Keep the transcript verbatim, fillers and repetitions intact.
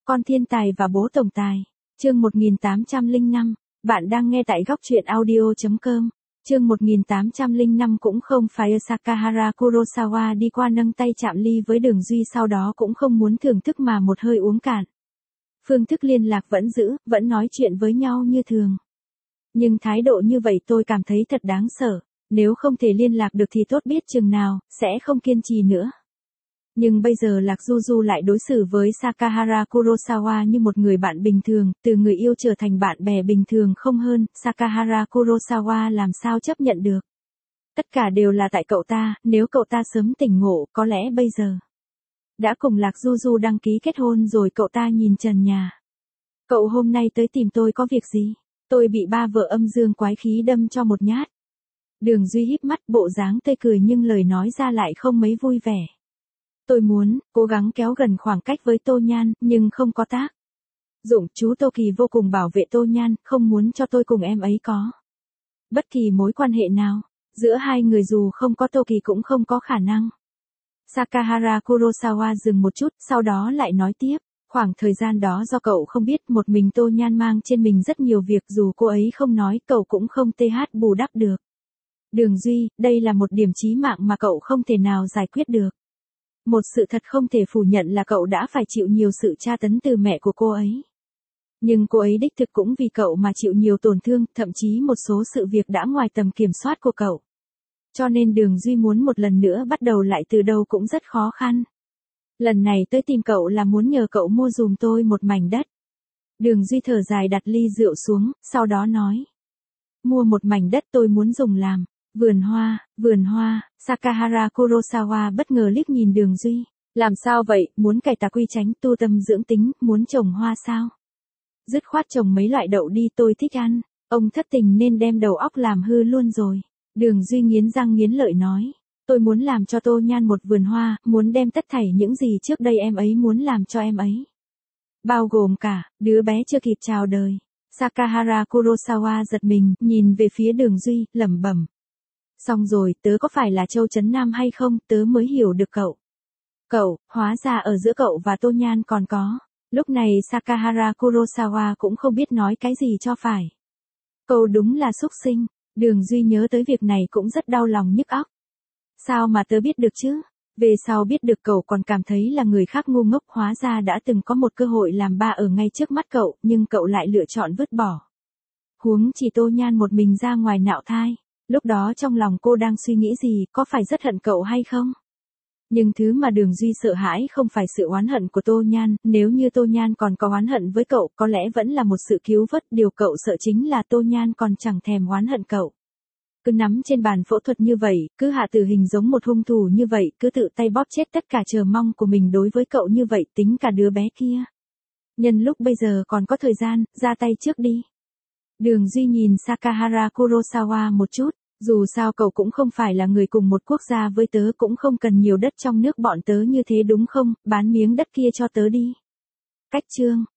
Con thiên tài và bố tổng tài. Chương một nghìn tám trăm lẻ năm. Bạn đang nghe tại góc truyện audio chấm com. Chương một nghìn tám trăm lẻ năm cũng không phải Sakahara Kurosawa đi qua nâng tay chạm ly với Đường Duy, sau đó cũng không muốn thưởng thức mà một hơi uống cạn. Phương thức liên lạc vẫn giữ, vẫn nói chuyện với nhau như thường. Nhưng thái độ như vậy tôi cảm thấy thật đáng sợ. Nếu không thể liên lạc được thì tốt biết chừng nào, sẽ không kiên trì nữa. Nhưng bây giờ Lạc Du Du lại đối xử với Sakahara Kurosawa như một người bạn bình thường, từ người yêu trở thành bạn bè bình thường không hơn, Sakahara Kurosawa làm sao chấp nhận được. Tất cả đều là tại cậu ta, nếu cậu ta sớm tỉnh ngộ, có lẽ bây giờ đã cùng Lạc Du Du đăng ký kết hôn rồi. Cậu ta nhìn trần nhà. Cậu hôm nay tới tìm tôi có việc gì? Tôi bị ba vợ âm dương quái khí đâm cho một nhát. Đường Duy híp mắt, bộ dáng tươi cười nhưng lời nói ra lại không mấy vui vẻ. Tôi muốn, cố gắng kéo gần khoảng cách với Tô Nhan, nhưng không có tác dụng. Chú Tô Kỳ vô cùng bảo vệ Tô Nhan, không muốn cho tôi cùng em ấy có bất kỳ mối quan hệ nào. Giữa hai người dù không có Tô Kỳ cũng không có khả năng. Sakahara Kurosawa dừng một chút, sau đó lại nói tiếp. Khoảng thời gian đó do cậu không biết, một mình Tô Nhan mang trên mình rất nhiều việc, dù cô ấy không nói, cậu cũng không th bù đắp được. Đường Duy, đây là một điểm chí mạng mà cậu không thể nào giải quyết được. Một sự thật không thể phủ nhận là cậu đã phải chịu nhiều sự tra tấn từ mẹ của cô ấy. Nhưng cô ấy đích thực cũng vì cậu mà chịu nhiều tổn thương, thậm chí một số sự việc đã ngoài tầm kiểm soát của cậu. Cho nên Đường Duy muốn một lần nữa bắt đầu lại từ đầu cũng rất khó khăn. Lần này tới tìm cậu là muốn nhờ cậu mua giùm tôi một mảnh đất. Đường Duy thở dài đặt ly rượu xuống, sau đó nói. Mua một mảnh đất tôi muốn dùng làm vườn hoa, vườn hoa. Sakahara Kurosawa bất ngờ liếc nhìn Đường Duy. Làm sao vậy, muốn cải tà quy chánh, tu tâm dưỡng tính, muốn trồng hoa sao? Dứt khoát trồng mấy loại đậu đi, tôi thích ăn. Ông thất tình nên đem đầu óc làm hư luôn rồi. Đường Duy nghiến răng nghiến lợi nói. Tôi muốn làm cho Tô Nhan một vườn hoa, muốn đem tất thảy những gì trước đây em ấy muốn làm cho em ấy. Bao gồm cả, đứa bé chưa kịp chào đời. Sakahara Kurosawa giật mình, nhìn về phía Đường Duy, lẩm bẩm. Xong rồi, tớ có phải là Châu Trấn Nam hay không, tớ mới hiểu được cậu. Cậu, hóa ra ở giữa cậu và Tô Nhan còn có. Lúc này Sakahara Kurosawa cũng không biết nói cái gì cho phải. Cậu đúng là xúc sinh. Đường Duy nhớ tới việc này cũng rất đau lòng nhức óc. Sao mà tớ biết được chứ? Về sau biết được cậu còn cảm thấy là người khác ngu ngốc, hóa ra đã từng có một cơ hội làm ba ở ngay trước mắt cậu, nhưng cậu lại lựa chọn vứt bỏ. Huống chỉ Tô Nhan một mình ra ngoài nạo thai. Lúc đó trong lòng cô đang suy nghĩ gì, có phải rất hận cậu hay không? Nhưng thứ mà Đường Duy sợ hãi không phải sự oán hận của Tô Nhan, nếu như Tô Nhan còn có oán hận với cậu, có lẽ vẫn là một sự cứu vớt, điều cậu sợ chính là Tô Nhan còn chẳng thèm oán hận cậu. Cứ nắm trên bàn phẫu thuật như vậy, cứ hạ tử hình giống một hung thủ như vậy, cứ tự tay bóp chết tất cả chờ mong của mình đối với cậu như vậy, tính cả đứa bé kia. Nhân lúc bây giờ còn có thời gian, ra tay trước đi. Đường Duy nhìn Sakahara Kurosawa một chút, dù sao cậu cũng không phải là người cùng một quốc gia với tớ, cũng không cần nhiều đất trong nước bọn tớ như thế đúng không, bán miếng đất kia cho tớ đi. Cách chương.